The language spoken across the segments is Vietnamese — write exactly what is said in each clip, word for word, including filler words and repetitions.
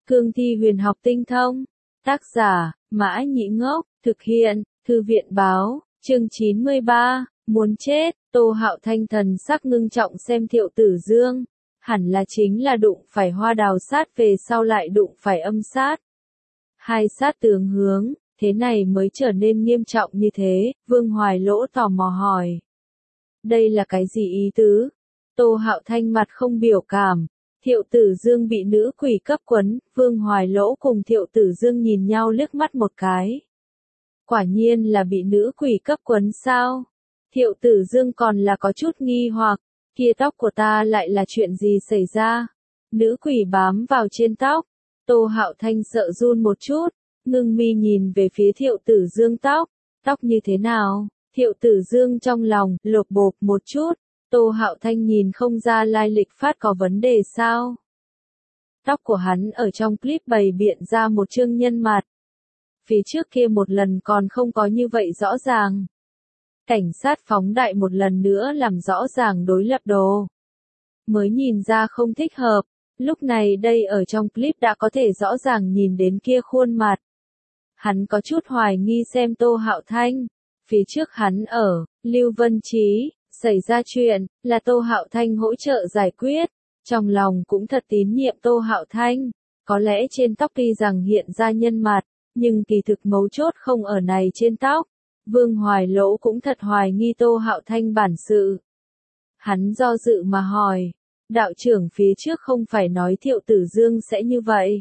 Cương thi huyền học tinh thông. Tác giả, Mã Nhĩ Ngốc, thực hiện, Thư viện báo, chương chín mươi ba, muốn chết, Tô Hạo Thanh thần sắc ngưng trọng xem Thiệu Tử Dương, hẳn là chính là đụng phải Hoa Đào sát về sau lại đụng phải Âm sát. Hai sát tướng hướng, thế này mới trở nên nghiêm trọng như thế, Vương Hoài Lỗ tò mò hỏi. Đây là cái gì ý tứ? Tô Hạo Thanh mặt không biểu cảm. Thiệu Tử Dương bị nữ quỷ cấp quấn, Vương Hoài Lỗ cùng Thiệu Tử Dương nhìn nhau liếc mắt một cái. Quả nhiên là bị nữ quỷ cấp quấn sao? Thiệu Tử Dương còn là có chút nghi hoặc, kia tóc của ta lại là chuyện gì xảy ra? Nữ quỷ bám vào trên tóc, Tô Hạo Thanh sợ run một chút, ngưng mi nhìn về phía Thiệu Tử Dương tóc, tóc như thế nào? Thiệu Tử Dương trong lòng, lột bột một chút. Tô Hạo Thanh nhìn không ra lai lịch phát có vấn đề sao? Tóc của hắn ở trong clip bày biện ra một chương nhân mặt. Phía trước kia một lần còn không có như vậy rõ ràng. Cảnh sát phóng đại một lần nữa làm rõ ràng đối lập đồ. Mới nhìn ra không thích hợp, lúc này đây ở trong clip đã có thể rõ ràng nhìn đến kia khuôn mặt. Hắn có chút hoài nghi xem Tô Hạo Thanh. Phía trước hắn ở, Lưu Vân Trí. Xảy ra chuyện, là Tô Hạo Thanh hỗ trợ giải quyết, trong lòng cũng thật tín nhiệm Tô Hạo Thanh, có lẽ trên tóc tuy rằng hiện ra nhân mặt, nhưng kỳ thực mấu chốt không ở này trên tóc. Vương Hoài Lỗ cũng thật hoài nghi Tô Hạo Thanh bản sự. Hắn do dự mà hỏi, đạo trưởng phía trước không phải nói Thiệu Tử Dương sẽ như vậy.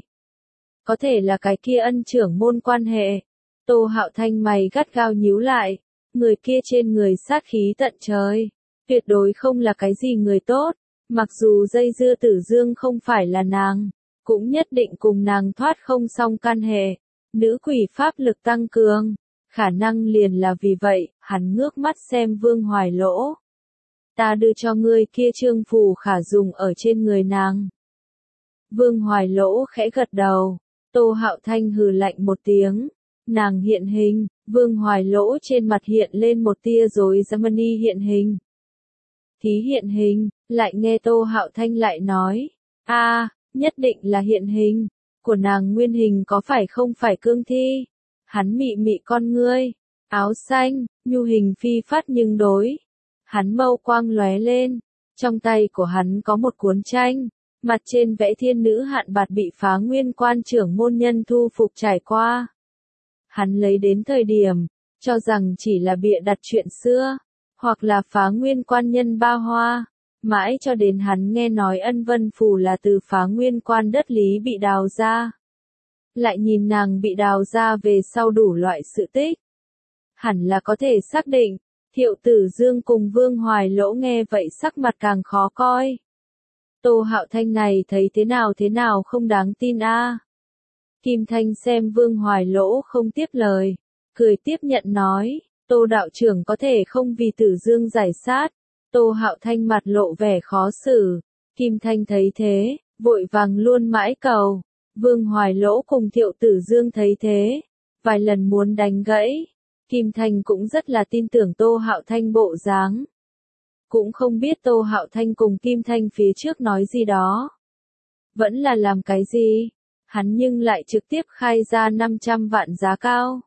Có thể là cái kia ân trưởng môn quan hệ. Tô Hạo Thanh mày gắt gao nhíu lại. Người kia trên người sát khí tận trời, tuyệt đối không là cái gì người tốt, mặc dù dây dưa Tử Dương không phải là nàng, cũng nhất định cùng nàng thoát không xong can hệ, nữ quỷ pháp lực tăng cường, khả năng liền là vì vậy, hắn ngước mắt xem Vương Hoài Lỗ. Ta đưa cho ngươi kia trương phù khả dùng ở trên người nàng. Vương Hoài Lỗ khẽ gật đầu, Tô Hạo Thanh hừ lạnh một tiếng, nàng hiện hình. Vương Hoài Lỗ trên mặt hiện lên một tia rối Germany hiện hình. Thí hiện hình, lại nghe Tô Hạo Thanh lại nói, a, nhất định là hiện hình, của nàng nguyên hình có phải không phải cương thi? Hắn mị mị con ngươi, áo xanh, nhu hình phi phát nhưng đối. Hắn mâu quang lóe lên, trong tay của hắn có một cuốn tranh, mặt trên vẽ thiên nữ hạn bạt bị phá nguyên quan trưởng môn nhân thu phục trải qua. Hắn lấy đến thời điểm, cho rằng chỉ là bịa đặt chuyện xưa, hoặc là phá nguyên quan nhân ba hoa, mãi cho đến hắn nghe nói ân vân phù là từ phá nguyên quan đất lý bị đào ra. Lại nhìn nàng bị đào ra về sau đủ loại sự tích. Hẳn là có thể xác định, Thiệu Tử Dương cùng Vương Hoài Lỗ nghe vậy sắc mặt càng khó coi. Tô Hạo Thanh này thấy thế nào thế nào không đáng tin a. À. Kim Thanh xem Vương Hoài Lỗ không tiếp lời, cười tiếp nhận nói, Tô đạo trưởng có thể không vì Tử Dương giải sát. Tô Hạo Thanh mặt lộ vẻ khó xử, Kim Thanh thấy thế, vội vàng luôn mãi cầu. Vương Hoài Lỗ cùng Thiệu Tử Dương thấy thế, vài lần muốn đánh gãy. Kim Thanh cũng rất là tin tưởng Tô Hạo Thanh bộ dáng. Cũng không biết Tô Hạo Thanh cùng Kim Thanh phía trước nói gì đó. Vẫn là làm cái gì? Hắn nhưng lại trực tiếp khai ra năm trăm vạn giá cao.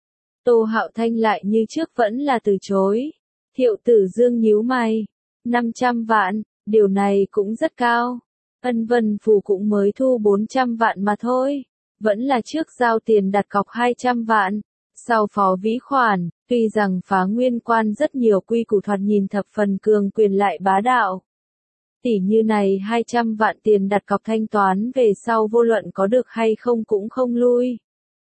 Tô Hạo Thanh lại như trước vẫn là từ chối. Thiệu Tử Dương nhíu mày. năm trăm vạn, điều này cũng rất cao. Ân Vân Phù cũng mới thu bốn trăm vạn mà thôi. Vẫn là trước giao tiền đặt cọc hai trăm vạn. Sau phó vĩ khoản, tuy rằng phá nguyên quan rất nhiều quy củ thoạt nhìn thập phần cường quyền lại bá đạo. Tỷ như này hai trăm vạn tiền đặt cọc thanh toán về sau vô luận có được hay không cũng không lui.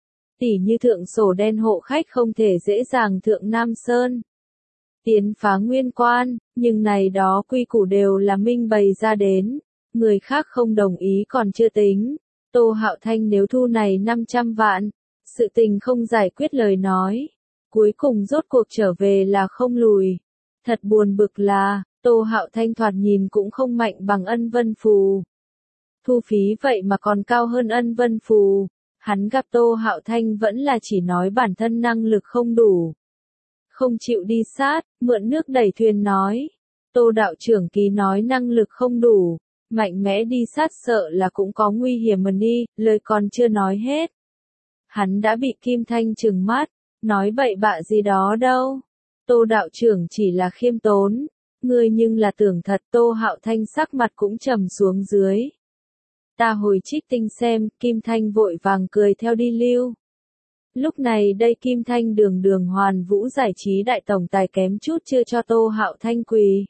Tỷ như thượng sổ đen hộ khách không thể dễ dàng thượng Nam Sơn. Tiến phá nguyên quan, nhưng này đó quy củ đều là minh bày ra đến. Người khác không đồng ý còn chưa tính. Tô Hạo Thanh nếu thu này năm trăm vạn, sự tình không giải quyết lời nói. Cuối cùng rốt cuộc trở về là không lùi. Thật buồn bực là, Tô Hạo Thanh thoạt nhìn cũng không mạnh bằng Ân Vân Phù. Thu phí vậy mà còn cao hơn Ân Vân Phù. Hắn gặp Tô Hạo Thanh vẫn là chỉ nói bản thân năng lực không đủ. Không chịu đi sát, mượn nước đẩy thuyền nói. Tô đạo trưởng ký nói năng lực không đủ. mạnh mẽ đi sát sợ là cũng có nguy hiểm mà đi, lời còn chưa nói hết. Hắn đã bị Kim Thanh trừng mắt, nói bậy bạ gì đó đâu. Tô đạo trưởng chỉ là khiêm tốn, ngươi nhưng là tưởng thật. Tô Hạo Thanh sắc mặt cũng trầm xuống dưới. Ta hồi trích tinh xem, Kim Thanh vội vàng cười theo đi lưu. Lúc này đây Kim Thanh đường đường Hoàn Vũ giải trí đại tổng tài kém chút chưa cho Tô Hạo Thanh quỳ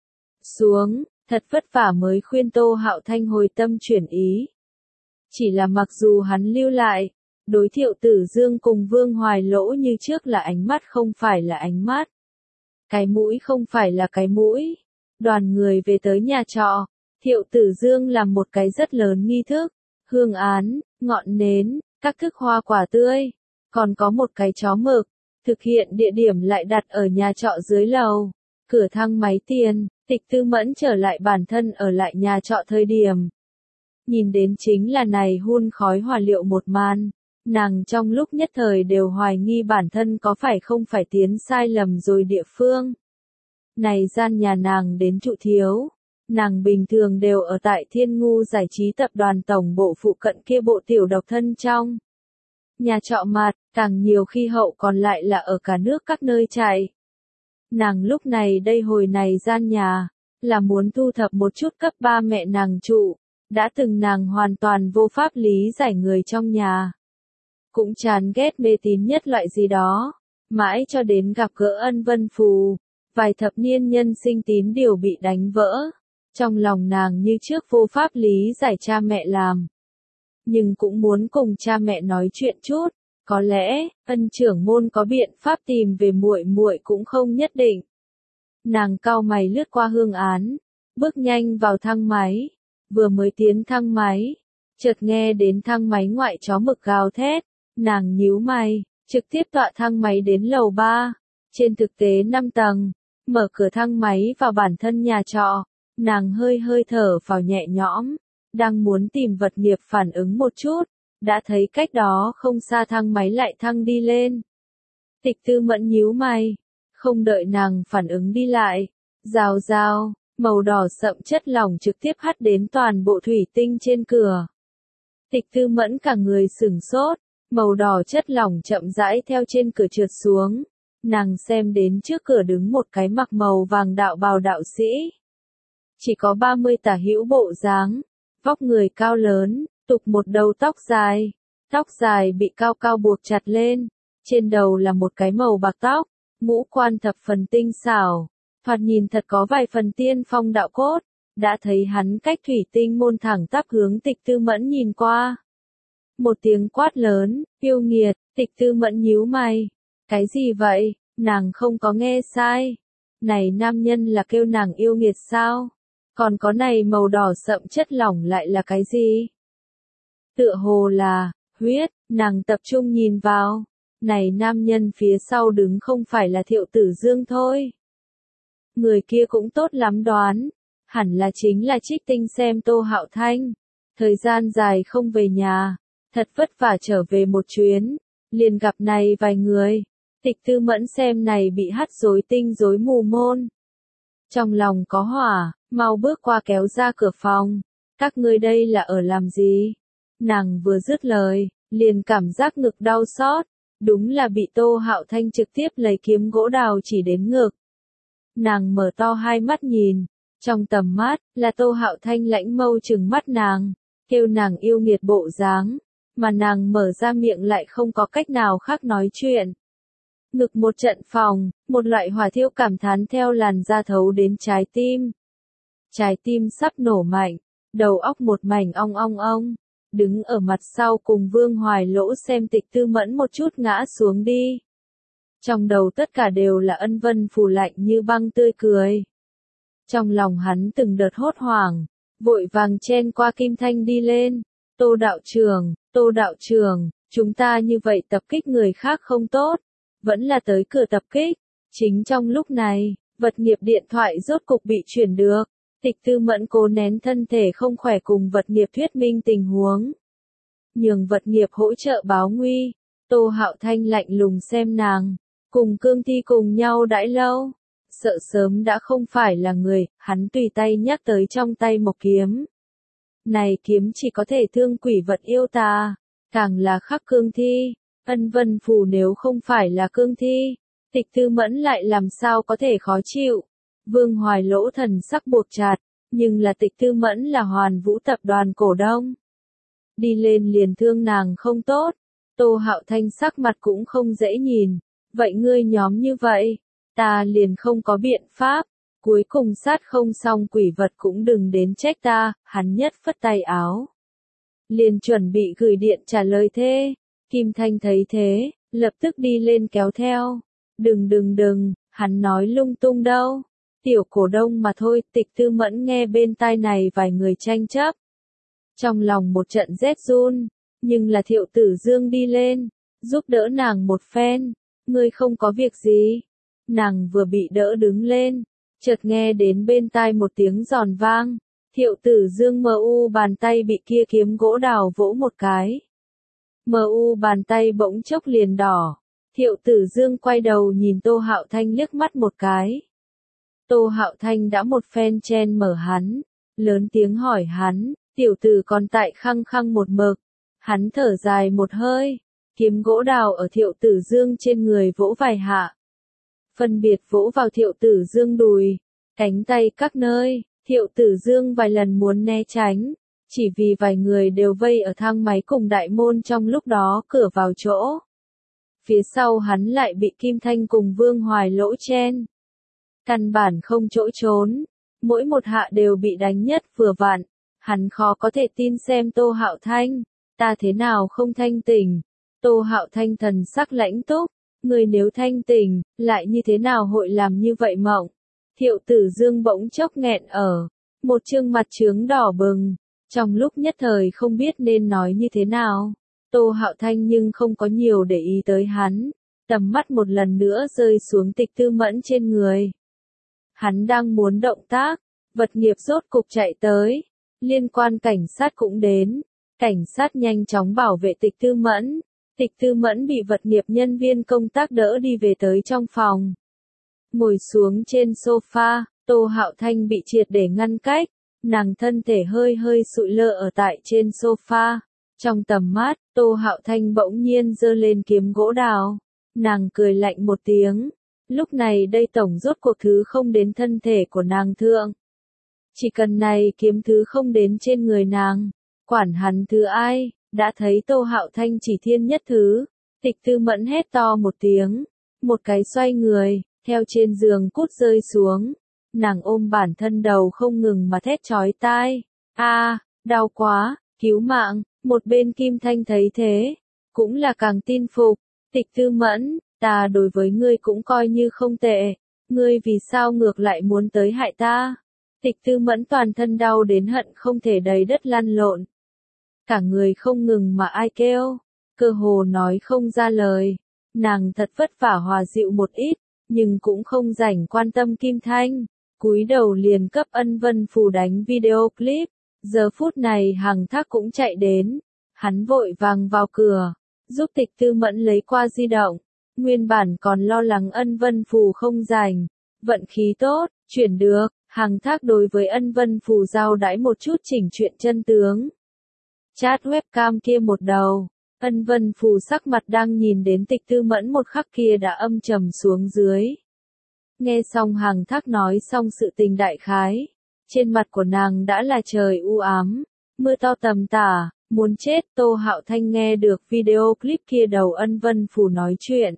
xuống, thật vất vả mới khuyên Tô Hạo Thanh hồi tâm chuyển ý. Chỉ là mặc dù hắn lưu lại, đối Thiệu Tử Dương cùng Vương Hoài Lỗ như trước là ánh mắt không phải là ánh mắt. Cái mũi không phải là cái mũi. Đoàn người về tới nhà trọ, Thiệu Tử Dương làm một cái rất lớn nghi thức, hương án, ngọn nến, các thức hoa quả tươi, còn có một cái chó mực. Thực hiện địa điểm lại đặt ở nhà trọ dưới lầu, cửa thang máy tiền. Tịch Tư Mẫn trở lại bản thân ở lại nhà trọ thời điểm. Nhìn đến chính là này hun khói hỏa liệu một màn. Nàng trong lúc nhất thời đều hoài nghi bản thân có phải không phải tiến sai lầm rồi địa phương. Này gian nhà nàng đến trụ thiếu. Nàng bình thường đều ở tại Thiên Ngu giải trí tập đoàn tổng bộ phụ cận kia bộ tiểu độc thân trong. Nhà trọ mặt, càng nhiều khi hậu còn lại là ở cả nước các nơi chạy. Nàng lúc này đây hồi này gian nhà, là muốn thu thập một chút cấp ba mẹ nàng trụ, đã từng nàng hoàn toàn vô pháp lý giải người trong nhà. Cũng chán ghét mê tín nhất loại gì đó, mãi cho đến gặp gỡ Ân Vân Phù, vài thập niên nhân sinh tín điều bị đánh vỡ. Trong lòng nàng như trước vô pháp lý giải cha mẹ làm. Nhưng cũng muốn cùng cha mẹ nói chuyện chút. Có lẽ, Ân trưởng môn có biện pháp tìm về muội muội cũng không nhất định. Nàng cau mày lướt qua hương án, bước nhanh vào thang máy. Vừa mới tiến thang máy, chợt nghe đến thang máy ngoại chó mực gào thét. Nàng nhíu mày, trực tiếp tọa thang máy đến lầu ba. Trên thực tế năm tầng, mở cửa thang máy vào bản thân nhà trọ. Nàng hơi hơi thở vào nhẹ nhõm, đang muốn tìm vật nghiệp phản ứng một chút. Đã thấy cách đó không xa thang máy lại thăng đi lên. Tịch Tư Mẫn nhíu mày, không đợi nàng phản ứng đi lại. Rào rào, màu đỏ sậm chất lỏng trực tiếp hắt đến toàn bộ thủy tinh trên cửa. Tịch Tư Mẫn cả người sửng sốt, màu đỏ chất lỏng chậm rãi theo trên cửa trượt xuống. Nàng xem đến trước cửa đứng một cái mặc màu vàng đạo bào đạo sĩ. Chỉ có ba mươi tả hữu bộ dáng, vóc người cao lớn. Tục một đầu tóc dài, tóc dài bị cao cao buộc chặt lên, trên đầu là một cái màu bạc tóc, ngũ quan thập phần tinh xảo, thoạt nhìn thật có vài phần tiên phong đạo cốt, đã thấy hắn cách thủy tinh môn thẳng tắp hướng Tịch Tư Mẫn nhìn qua. Một tiếng quát lớn, yêu nghiệt, Tịch Tư Mẫn nhíu mày, cái gì vậy, nàng không có nghe sai, này nam nhân là kêu nàng yêu nghiệt sao, còn có này màu đỏ sậm chất lỏng lại là cái gì? Tựa hồ là, huyết, nàng tập trung nhìn vào. Này nam nhân phía sau đứng không phải là Thiệu Tử Dương thôi. Người kia cũng tốt lắm đoán. Hẳn là chính là Trích Tinh xem Tô Hạo Thanh. Thời gian dài không về nhà. Thật vất vả trở về một chuyến. Liền gặp này vài người. Tịch Tư Mẫn xem này bị hắt rối tinh rối mù môn. Trong lòng có hỏa, mau bước qua kéo ra cửa phòng. Các ngươi đây là ở làm gì? Nàng vừa dứt lời, liền cảm giác ngực đau xót, đúng là bị Tô Hạo Thanh trực tiếp lấy kiếm gỗ đào chỉ đến ngực. Nàng mở to hai mắt nhìn, trong tầm mắt, là Tô Hạo Thanh lãnh mâu trừng mắt nàng, kêu nàng yêu nghiệt bộ dáng, mà nàng mở ra miệng lại không có cách nào khác nói chuyện. Ngực một trận phòng, một loại hỏa thiêu cảm thán theo làn da thấu đến trái tim. Trái tim sắp nổ mạnh, đầu óc một mảnh ong ong ong. Đứng ở mặt sau cùng Vương Hoài Lỗ xem Tịch Tư Mẫn một chút ngã xuống đi. Trong đầu tất cả đều là Ân Vân Phù lạnh như băng tươi cười. Trong lòng hắn từng đợt hốt hoảng, vội vàng chen qua Kim Thanh đi lên. Tô đạo trưởng, Tô đạo trưởng, chúng ta như vậy tập kích người khác không tốt, vẫn là tới cửa tập kích. Chính trong lúc này, vật nghiệp điện thoại rốt cục bị chuyển được. Tịch Tư Mẫn cố nén thân thể không khỏe cùng vật nghiệp thuyết minh tình huống. Nhường vật nghiệp hỗ trợ báo nguy. Tô Hạo Thanh lạnh lùng xem nàng. Cùng Cương Thi cùng nhau đãi lâu. Sợ sớm đã không phải là người, hắn tùy tay nhắc tới trong tay một kiếm. Này kiếm chỉ có thể thương quỷ vật yêu tà, càng là khắc cương thi. Ân Vân Phù nếu không phải là cương thi, Tịch Tư Mẫn lại làm sao có thể khó chịu. Vương Hoài Lỗ thần sắc buộc chặt, nhưng là Tịch Tư Mẫn là Hoàn Vũ tập đoàn cổ đông. Đi lên liền thương nàng không tốt. Tô Hạo Thanh sắc mặt cũng không dễ nhìn. Vậy ngươi nhóm như vậy, ta liền không có biện pháp. Cuối cùng sát không xong quỷ vật cũng đừng đến trách ta, hắn nhất phất tay áo. Liền chuẩn bị gửi điện trả lời thế. Kim Thanh thấy thế, lập tức đi lên kéo theo. Đừng đừng đừng, hắn nói lung tung đâu. Tiểu cổ đông mà thôi. Tịch Tư Mẫn nghe bên tai này vài người tranh chấp. Trong lòng một trận rét run, nhưng là Thiệu Tử Dương đi lên, giúp đỡ nàng một phen. Ngươi không có việc gì. Nàng vừa bị đỡ đứng lên, chợt nghe đến bên tai một tiếng giòn vang. Thiệu Tử Dương mờ u bàn tay bị kia kiếm gỗ đào vỗ một cái. Mờ u bàn tay bỗng chốc liền đỏ. Thiệu Tử Dương quay đầu nhìn Tô Hạo Thanh liếc mắt một cái. Tô Hạo Thanh đã một phen chen mở hắn, lớn tiếng hỏi hắn, tiểu tử còn tại khăng khăng một mực. Hắn thở dài một hơi, kiếm gỗ đào ở Thiệu Tử Dương trên người vỗ vài hạ. Phân biệt vỗ vào Thiệu Tử Dương đùi, cánh tay các nơi. Thiệu Tử Dương vài lần muốn né tránh, chỉ vì vài người đều vây ở thang máy cùng đại môn trong lúc đó cửa vào chỗ. Phía sau hắn lại bị Kim Thanh cùng Vương Hoài Lỗ chen. Căn bản không chỗ trốn, mỗi một hạ đều bị đánh nhất vừa vặn. Hắn khó có thể tin xem Tô Hạo Thanh, ta thế nào không thanh tỉnh. Tô Hạo Thanh thần sắc lãnh túc, người nếu thanh tỉnh, lại như thế nào hội làm như vậy mộng. Thiệu Tử Dương bỗng chốc nghẹn ở, một trương mặt trướng đỏ bừng, trong lúc nhất thời không biết nên nói như thế nào. Tô Hạo Thanh nhưng không có nhiều để ý tới hắn, tầm mắt một lần nữa rơi xuống Tịch Tư Mẫn trên người. Hắn đang muốn động tác, vật nghiệp rốt cục chạy tới, liên quan cảnh sát cũng đến, cảnh sát nhanh chóng bảo vệ Tịch Tư Mẫn. Tịch Tư Mẫn bị vật nghiệp nhân viên công tác đỡ đi về tới trong phòng. Ngồi xuống trên sofa, Tô Hạo Thanh bị triệt để ngăn cách, nàng thân thể hơi hơi sụi lơ ở tại trên sofa. Trong tầm mắt, Tô Hạo Thanh bỗng nhiên giơ lên kiếm gỗ đào. Nàng cười lạnh một tiếng. Lúc này đây tổng rốt cuộc thứ không đến thân thể của nàng thượng. Chỉ cần này kiếm thứ không đến trên người nàng, quản hắn thứ ai, đã thấy Tô Hạo Thanh chỉ thiên nhất thứ. Tịch Tư Mẫn hét to một tiếng, một cái xoay người, theo trên giường cút rơi xuống. Nàng ôm bản thân đầu không ngừng mà thét chói tai. A, đau quá, cứu mạng. Một bên Kim Thanh thấy thế, cũng là càng tin phục. Tịch Tư Mẫn, ta đối với ngươi cũng coi như không tệ, ngươi vì sao ngược lại muốn tới hại ta? Tịch Tư Mẫn toàn thân đau đến hận không thể đầy đất lăn lộn. Cả người không ngừng mà ai kêu, cơ hồ nói không ra lời. Nàng thật vất vả hòa dịu một ít, nhưng cũng không rảnh quan tâm Kim Thanh. Cúi đầu liền cấp Ân Vân Phù đánh video clip. Giờ phút này Hằng Thác cũng chạy đến. Hắn vội vàng vào cửa, giúp Tịch Tư Mẫn lấy qua di động. Nguyên bản còn lo lắng Ân Vân Phù không rảnh. Vận khí tốt, chuyển được. Hằng Thác đối với Ân Vân Phù giao đãi một chút chỉnh chuyện chân tướng. Chat webcam kia một đầu, Ân Vân Phù sắc mặt đang nhìn đến Tịch Tư Mẫn một khắc kia đã âm trầm xuống dưới. Nghe xong Hằng Thác nói xong sự tình đại khái, trên mặt của nàng đã là trời u ám, mưa to tầm tả, muốn chết. Tô Hạo Thanh nghe được video clip kia đầu Ân Vân Phù nói chuyện.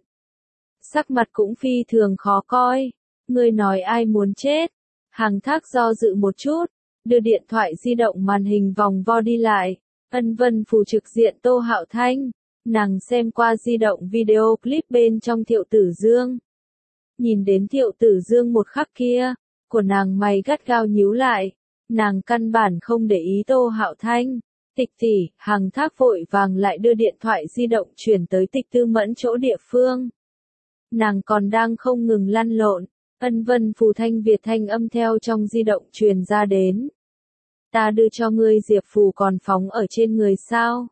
Sắc mặt cũng phi thường khó coi, người nói ai muốn chết. Hằng Thác do dự một chút, đưa điện thoại di động màn hình vòng vo đi lại. Ân Vân Phù trực diện Tô Hạo Thanh, nàng xem qua di động video clip bên trong Thiệu Tử Dương. Nhìn đến Thiệu Tử Dương một khắc kia, của nàng mày gắt gao nhíu lại, nàng căn bản không để ý Tô Hạo Thanh. Tịch tỷ, Hằng Thác vội vàng lại đưa điện thoại di động chuyển tới Tịch Tư Mẫn chỗ địa phương. Nàng còn đang không ngừng lăn lộn, Ân Vân Phù thanh Việt thanh âm theo trong di động truyền ra đến. Ta đưa cho ngươi Diệp Phù còn phóng ở trên người sao?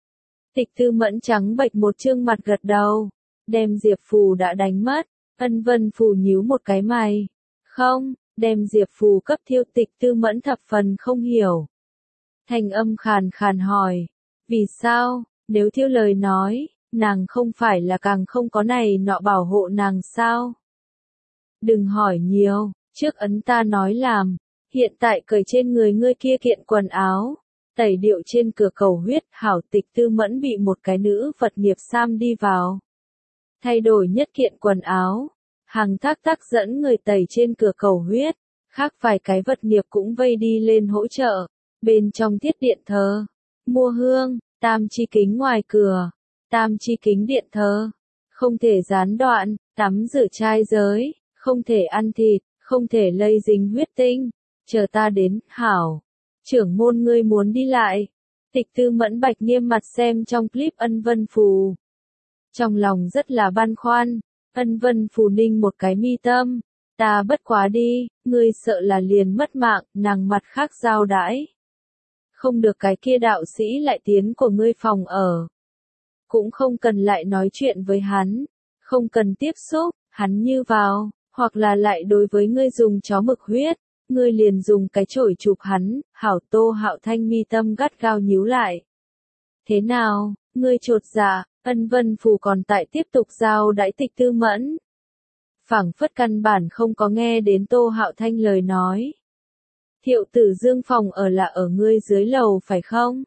Tịch Tư Mẫn trắng bệch một trương mặt gật đầu, đem Diệp Phù đã đánh mất. Ân Vân Phù nhíu một cái mày. Không, đem Diệp Phù cấp Thiêu. Tịch Tư Mẫn thập phần không hiểu. Thanh âm khàn khàn hỏi. Vì sao, nếu theo lời nói, nàng không phải là càng không có này nọ bảo hộ nàng sao? Đừng hỏi nhiều, trước ấn ta nói làm, hiện tại cởi trên người ngươi kia kiện quần áo, tẩy điệu trên cửa cầu huyết, hảo. Tịch Tư Mẫn bị một cái nữ vật nghiệp sam đi vào. Thay đổi nhất kiện quần áo, Hằng Thác Thác dẫn người tẩy trên cửa cầu huyết, khác vài cái vật nghiệp cũng vây đi lên hỗ trợ, bên trong thiết điện thờ, mua hương, tam chi kính ngoài cửa, tam chi kính điện thờ, không thể gián đoạn, tắm rửa trai giới, không thể ăn thịt, không thể lây dính huyết tinh, chờ ta đến, hảo. Trưởng môn ngươi muốn đi lại. Tịch Tư Mẫn bạch nghiêm mặt xem trong clip Ân Vân Phù. Trong lòng rất là băn khoăn, Ân Vân Phù ninh một cái mi tâm, ta bất quá đi, ngươi sợ là liền mất mạng, nàng mặt khác giao đãi. Không được cái kia đạo sĩ lại tiến của ngươi phòng ở. Cũng không cần lại nói chuyện với hắn, không cần tiếp xúc, hắn như vào, hoặc là lại đối với ngươi dùng chó mực huyết, ngươi liền dùng cái chổi chụp hắn. Hảo. Tô Hạo Thanh mi tâm gắt gao nhíu lại. Thế nào, ngươi chột dạ? Ân Vân Phù còn tại tiếp tục giao đãi Tịch Tư Mẫn. Phảng phất căn bản không có nghe đến Tô Hạo Thanh lời nói. Thiệu Tử Dương phòng ở là ở ngươi dưới lầu phải không?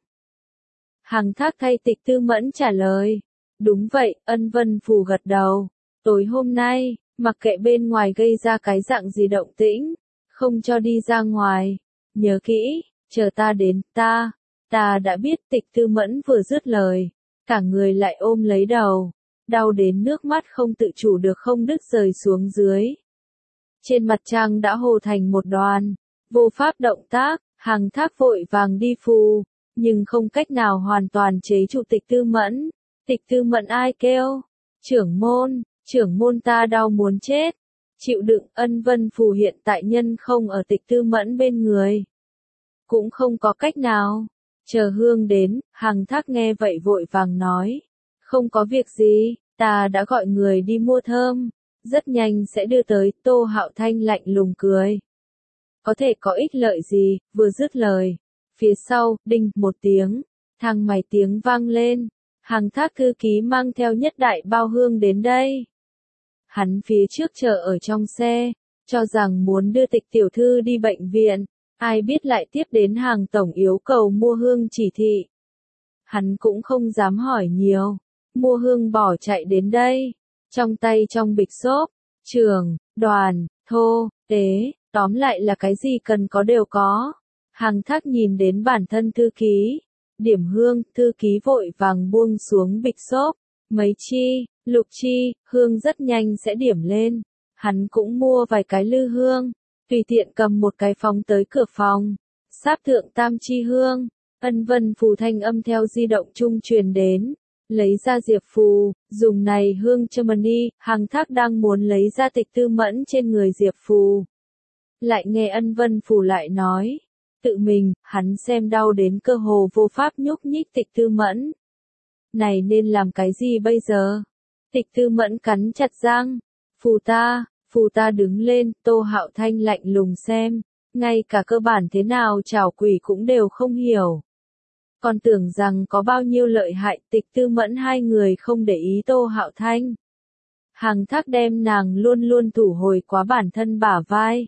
Hằng Thác thay Tịch Tư Mẫn trả lời. Đúng vậy. Ân Vân Phù gật đầu. Tối hôm nay, mặc kệ bên ngoài gây ra cái dạng gì động tĩnh, không cho đi ra ngoài. Nhớ kỹ, chờ ta đến, ta, ta đã biết. Tịch Tư Mẫn vừa dứt lời, cả người lại ôm lấy đầu, đau đến nước mắt không tự chủ được không đứt rời xuống dưới. Trên mặt trang đã hồ thành một đoàn, vô pháp động tác. Hằng Thác vội vàng đi phù, nhưng không cách nào hoàn toàn chế trụ Tịch Tư Mẫn. Tịch Tư Mẫn ai kêu? Trưởng môn, trưởng môn ta đau muốn chết. Chịu đựng. Ân Vân Phù hiện tại nhân không ở Tịch Tư Mẫn bên người, cũng không có cách nào. Chờ hương đến. Hằng Thác nghe vậy vội vàng nói. Không có việc gì, ta đã gọi người đi mua thơm, rất nhanh sẽ đưa tới. Tô Hạo Thanh lạnh lùng cười. Có thể có ích lợi gì? Vừa dứt lời, phía sau, đinh một tiếng, thang máy tiếng vang lên. Hằng Thác thư ký mang theo nhất đại bao hương đến đây. Hắn phía trước chờ ở trong xe, cho rằng muốn đưa Tịch tiểu thư đi bệnh viện, ai biết lại tiếp đến Hàng tổng yêu cầu mua hương chỉ thị. Hắn cũng không dám hỏi nhiều, mua hương bỏ chạy đến đây, trong tay trong bịch xốp, trường, đoàn, thô, tế, tóm lại là cái gì cần có đều có. Hằng Thác nhìn đến bản thân thư ký, điểm hương. Thư ký vội vàng buông xuống bịch xốp, mấy chi, lục chi, hương rất nhanh sẽ điểm lên. Hắn cũng mua vài cái lư hương, tùy tiện cầm một cái phóng tới cửa phòng, sáp thượng tam chi hương. Ân Vân Phù thanh âm theo di động trung truyền đến, lấy ra diệp phù, dùng này hương cho mani. Hằng Thác đang muốn lấy ra Tịch Tư Mẫn trên người diệp phù, lại nghe Ân Vân Phù lại nói, tự mình. Hắn xem đau đến cơ hồ vô pháp nhúc nhích Tịch Tư Mẫn. Này nên làm cái gì bây giờ? Tịch Tư Mẫn cắn chặt răng. Phù ta, phù ta đứng lên. Tô Hạo Thanh lạnh lùng xem, ngay cả cơ bản thế nào trảo quỷ cũng đều không hiểu. Còn tưởng rằng có bao nhiêu lợi hại. Tịch Tư Mẫn hai người không để ý Tô Hạo Thanh. Hằng Thác đem nàng luôn luôn thủ hồi quá bản thân bả vai,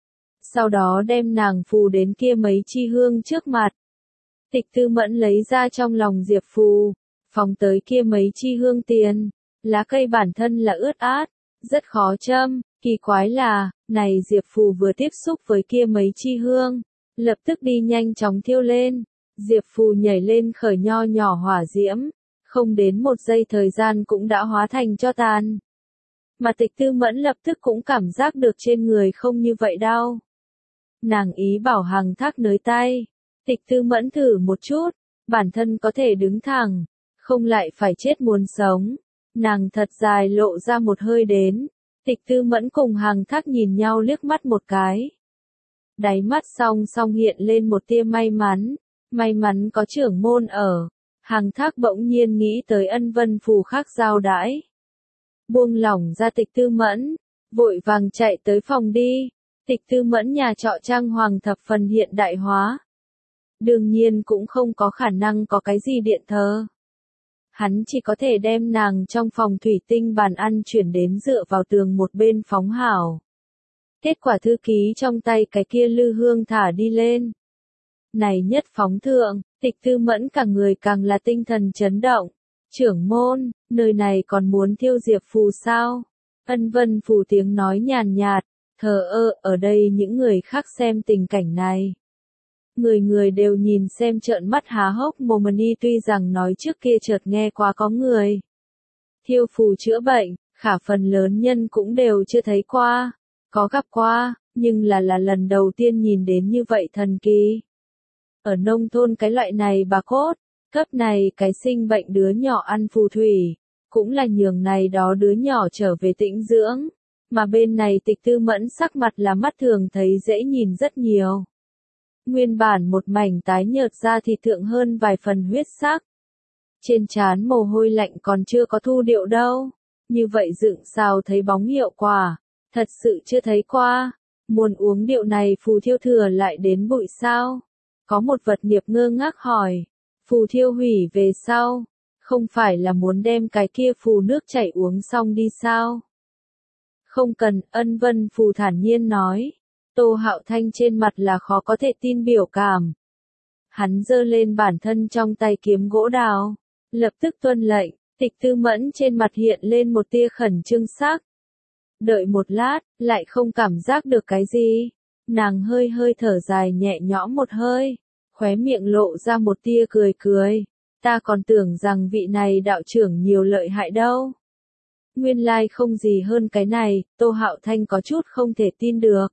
sau đó đem nàng phù đến kia mấy chi hương trước mặt. Tịch Tư Mẫn lấy ra trong lòng diệp phù, phóng tới kia mấy chi hương tiền. Lá cây bản thân là ướt át, rất khó châm. Kỳ quái là, này diệp phù vừa tiếp xúc với kia mấy chi hương, lập tức đi nhanh chóng thiêu lên. Diệp phù nhảy lên khởi nho nhỏ hỏa diễm, không đến một giây thời gian cũng đã hóa thành tro tàn. Mà Tịch Tư Mẫn lập tức cũng cảm giác được trên người không như vậy đau. Nàng ý bảo Hằng Thác nới tay. Tịch Tư Mẫn thử một chút, bản thân có thể đứng thẳng, không lại phải chết muốn sống. Nàng thật dài lộ ra một hơi đến. Tịch Tư Mẫn cùng Hằng Thác nhìn nhau liếc mắt một cái. Đáy mắt song song hiện lên một tia may mắn. May mắn có trưởng môn ở. Hằng Thác bỗng nhiên nghĩ tới Ân Vân Phù khác giao đãi. Buông lỏng ra Tịch Tư Mẫn, vội vàng chạy tới phòng đi. Tịch Tư Mẫn nhà trọ trang hoàng thập phần hiện đại hóa. đương nhiên cũng không có khả năng có cái gì điện thờ. Hắn chỉ có thể đem nàng trong phòng thủy tinh bàn ăn chuyển đến dựa vào tường một bên phóng hảo. Kết quả thư ký trong tay cái kia lư hương thả đi lên. Này nhất phóng thượng, Tịch Tư Mẫn cả người càng là tinh thần chấn động. Trưởng môn, nơi này còn muốn thiêu diệp phù sao? Ân Vân Phù tiếng nói nhàn nhạt, thờ ơ, ở đây những người khác xem tình cảnh này. Người người đều nhìn xem trợn mắt há hốc mồm. Ni tuy rằng nói trước kia chợt nghe qua có người thiêu phù chữa bệnh, khả phần lớn nhân cũng đều chưa thấy qua, có gặp qua, nhưng là là lần đầu tiên nhìn đến như vậy thần kỳ. Ở nông thôn cái loại này bà cốt, cấp này cái sinh bệnh đứa nhỏ ăn phù thủy, cũng là nhường này đó đứa nhỏ trở về tĩnh dưỡng, mà bên này Tịch Tư Mẫn sắc mặt là mắt thường thấy dễ nhìn rất nhiều. Nguyên bản một mảnh tái nhợt da thịt thượng hơn vài phần huyết sắc. Trên trán mồ hôi lạnh còn chưa có thu điệu đâu. Như vậy dựng sao thấy bóng hiệu quả. Thật sự chưa thấy qua. Muốn uống điệu này phù thiêu thừa lại đến bụi sao? Có một vật nghiệp ngơ ngác hỏi. Phù thiêu hủy về sau. Không phải là muốn đem cái kia phù nước chảy uống xong đi sao? Không cần, Ân Vân Phù thản nhiên nói. Tô Hạo Thanh trên mặt là khó có thể tin biểu cảm. Hắn giơ lên bản thân trong tay kiếm gỗ đào, lập tức tuân lệnh. Tịch Tư Mẫn trên mặt hiện lên một tia khẩn trương sắc. Đợi một lát, lại không cảm giác được cái gì. Nàng hơi hơi thở dài nhẹ nhõm một hơi, khóe miệng lộ ra một tia cười cười. Ta còn tưởng rằng vị này đạo trưởng nhiều lợi hại đâu. Nguyên lai không gì hơn cái này, Tô Hạo Thanh có chút không thể tin được.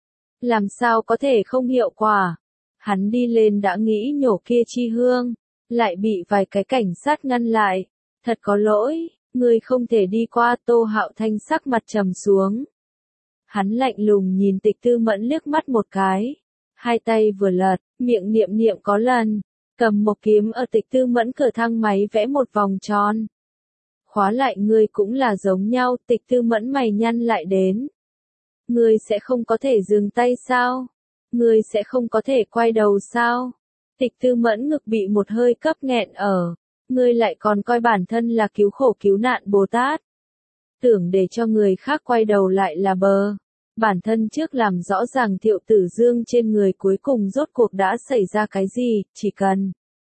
Làm sao có thể không hiệu quả? Hắn đi lên đã nghĩ nhổ kia chi hương, lại bị vài cái cảnh sát ngăn lại. Thật có lỗi, người không thể đi qua. Tô Hạo Thanh sắc mặt trầm xuống. Hắn lạnh lùng nhìn Tịch Tư Mẫn liếc mắt một cái. Hai tay vừa lật, miệng niệm niệm có lần. Cầm một kiếm ở Tịch Tư Mẫn cửa thang máy vẽ một vòng tròn. Khóa lại ngươi cũng là giống nhau. Tịch Tư Mẫn mày nhăn lại đến. Ngươi sẽ không có thể dừng tay sao? Ngươi sẽ không có thể quay đầu sao? Tịch Tư Mẫn ngực bị một hơi cấp nghẹn ở. Ngươi lại còn coi bản thân là cứu khổ cứu nạn Bồ Tát. Tưởng để cho người khác quay đầu lại là bờ. Bản thân trước làm rõ ràng Thiệu Tử Dương trên người cuối cùng rốt cuộc đã xảy ra cái gì, chỉ cần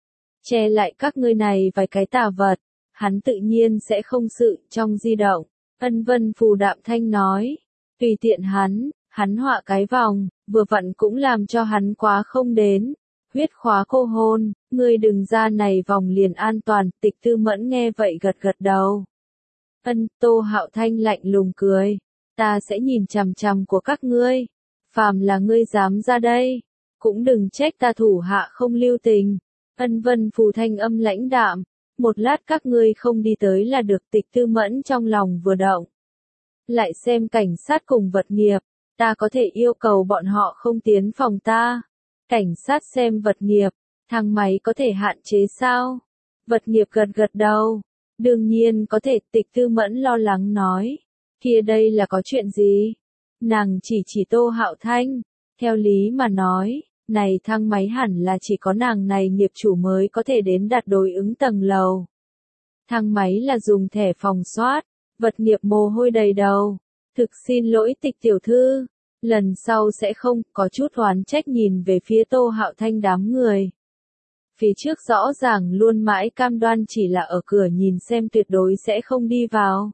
che lại các ngươi này vài cái tà vật, hắn tự nhiên sẽ không sự. Trong di động, Ân Vân Phù đạm thanh nói. Tùy tiện hắn, hắn họa cái vòng, vừa vặn cũng làm cho hắn quá không đến. Huyết khóa cô hôn, ngươi đừng ra này vòng liền an toàn. Tịch Tư Mẫn nghe vậy gật gật đầu. Ân, Tô Hạo Thanh lạnh lùng cười. Ta sẽ nhìn chằm chằm của các ngươi. Phàm là ngươi dám ra đây, cũng đừng trách ta thủ hạ không lưu tình. Ân Vân Phù thanh âm lãnh đạm. Một lát các ngươi không đi tới là được. Tịch Tư Mẫn trong lòng vừa động. Lại xem cảnh sát cùng vật nghiệp, ta có thể yêu cầu bọn họ không tiến phòng ta. Cảnh sát xem vật nghiệp, thang máy có thể hạn chế sao? Vật nghiệp gật gật đầu. Đương nhiên có thể. Tịch Tư Mẫn lo lắng nói. Kia đây là có chuyện gì? Nàng chỉ chỉ Tô Hạo Thanh. Theo lý mà nói, này thang máy hẳn là chỉ có nàng này nghiệp chủ mới có thể đến đặt đối ứng tầng lầu. Thang máy là dùng thẻ phòng soát. Vật nghiệp mồ hôi đầy đầu. Thực xin lỗi Tịch tiểu thư. Lần sau sẽ không. Có chút oán trách nhìn về phía Tô Hạo Thanh đám người. Phía trước rõ ràng luôn mãi cam đoan chỉ là ở cửa nhìn xem tuyệt đối sẽ không đi vào.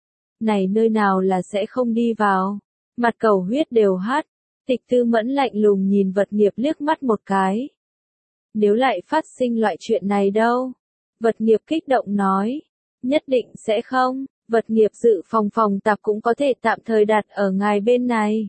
Này nơi nào là sẽ không đi vào. Mặt cầu huyết đều hắt. Tịch Tư Mẫn lạnh lùng nhìn vật nghiệp liếc mắt một cái. Nếu lại phát sinh loại chuyện này đâu? Vật nghiệp kích động nói. Nhất định sẽ không. Vật nghiệp dự phòng phòng tạp cũng có thể tạm thời đặt ở ngài bên này.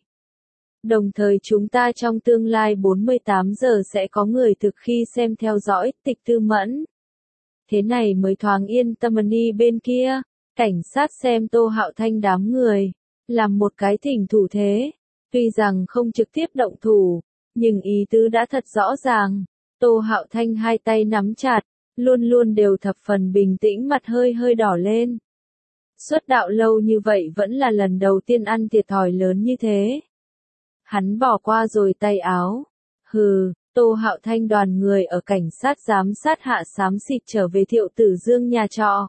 Đồng thời chúng ta trong tương lai bốn mươi tám giờ sẽ có người thực khi xem theo dõi. Tịch Tư Mẫn. Thế này mới thoáng yên tâm. Ni bên kia, cảnh sát xem Tô Hạo Thanh đám người, làm một cái thỉnh thủ thế. Tuy rằng không trực tiếp động thủ, nhưng ý tứ đã thật rõ ràng. Tô Hạo Thanh hai tay nắm chặt, luôn luôn đều thập phần bình tĩnh, mặt hơi hơi đỏ lên. Xuất đạo lâu như vậy vẫn là lần đầu tiên ăn thiệt thòi lớn như thế. Hắn bỏ qua rồi tay áo. Hừ, Tô Hạo Thanh đoàn người ở cảnh sát giám sát hạ xám xịt trở về Thiệu Tử Dương nhà trọ.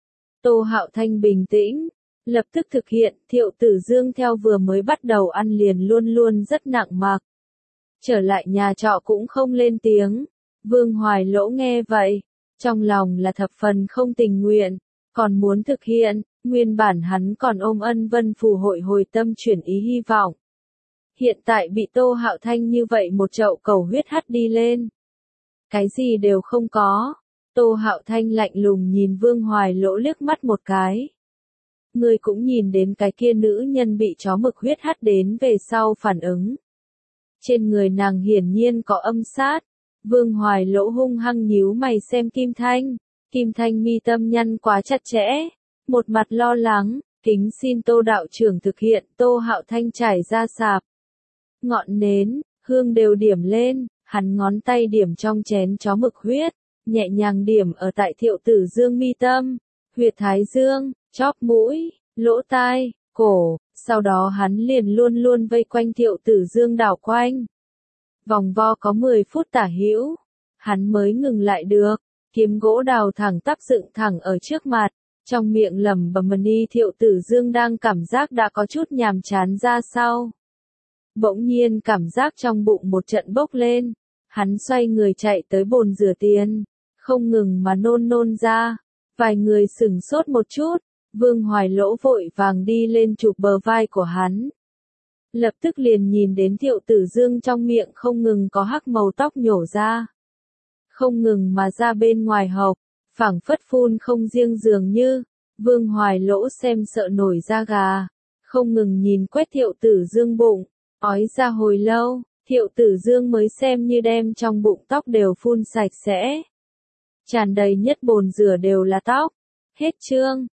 Tô Hạo Thanh bình tĩnh, lập tức thực hiện, Thiệu Tử Dương theo vừa mới bắt đầu ăn liền luôn luôn rất nặng mặc. Trở lại nhà trọ cũng không lên tiếng. Vương Hoài Lỗ nghe vậy, trong lòng là thập phần không tình nguyện, còn muốn thực hiện, nguyên bản hắn còn ôm ân vân phù hội hồi tâm chuyển ý hy vọng. Hiện tại bị Tô Hạo Thanh như vậy một chậu cầu huyết hắt đi lên. Cái gì đều không có. Tô Hạo Thanh lạnh lùng nhìn Vương Hoài Lỗ liếc mắt một cái. Ngươi cũng nhìn đến cái kia nữ nhân bị chó mực huyết hắt đến về sau phản ứng. Trên người nàng hiển nhiên có âm sát. Vương Hoài Lỗ hung hăng nhíu mày xem Kim Thanh. Kim Thanh mi tâm nhăn quá chặt chẽ. Một mặt lo lắng, kính xin Tô đạo trưởng thực hiện. Tô Hạo Thanh trải ra sạp. Ngọn nến, hương đều điểm lên, hắn ngón tay điểm trong chén chó mực huyết, nhẹ nhàng điểm ở tại Thiệu Tử Dương mi tâm, huyệt thái dương, chóp mũi, lỗ tai, cổ, sau đó hắn liền luôn luôn vây quanh Thiệu Tử Dương đảo quanh. Vòng vo có mười phút tả hữu, hắn mới ngừng lại được, kiếm gỗ đào thẳng tắp dựng thẳng ở trước mặt, trong miệng lẩm bẩm ni. Thiệu Tử Dương đang cảm giác đã có chút nhàm chán ra sau. Bỗng nhiên cảm giác trong bụng một trận bốc lên, hắn xoay người chạy tới bồn rửa tiền, không ngừng mà nôn nôn ra, vài người sửng sốt một chút, Vương Hoài Lỗ vội vàng đi lên chụp bờ vai của hắn. Lập tức liền nhìn đến Thiệu Tử Dương trong miệng không ngừng có hắc màu tóc nhổ ra, không ngừng mà ra bên ngoài hộc, phảng phất phun không riêng dường như, Vương Hoài Lỗ xem sợ nổi da gà, không ngừng nhìn quét Thiệu Tử Dương bụng. Ói ra hồi lâu, Thiệu Tử Dương mới xem như đem trong bụng tóc đều phun sạch sẽ. Tràn đầy nhất bồn rửa đều là tóc. Hết chương.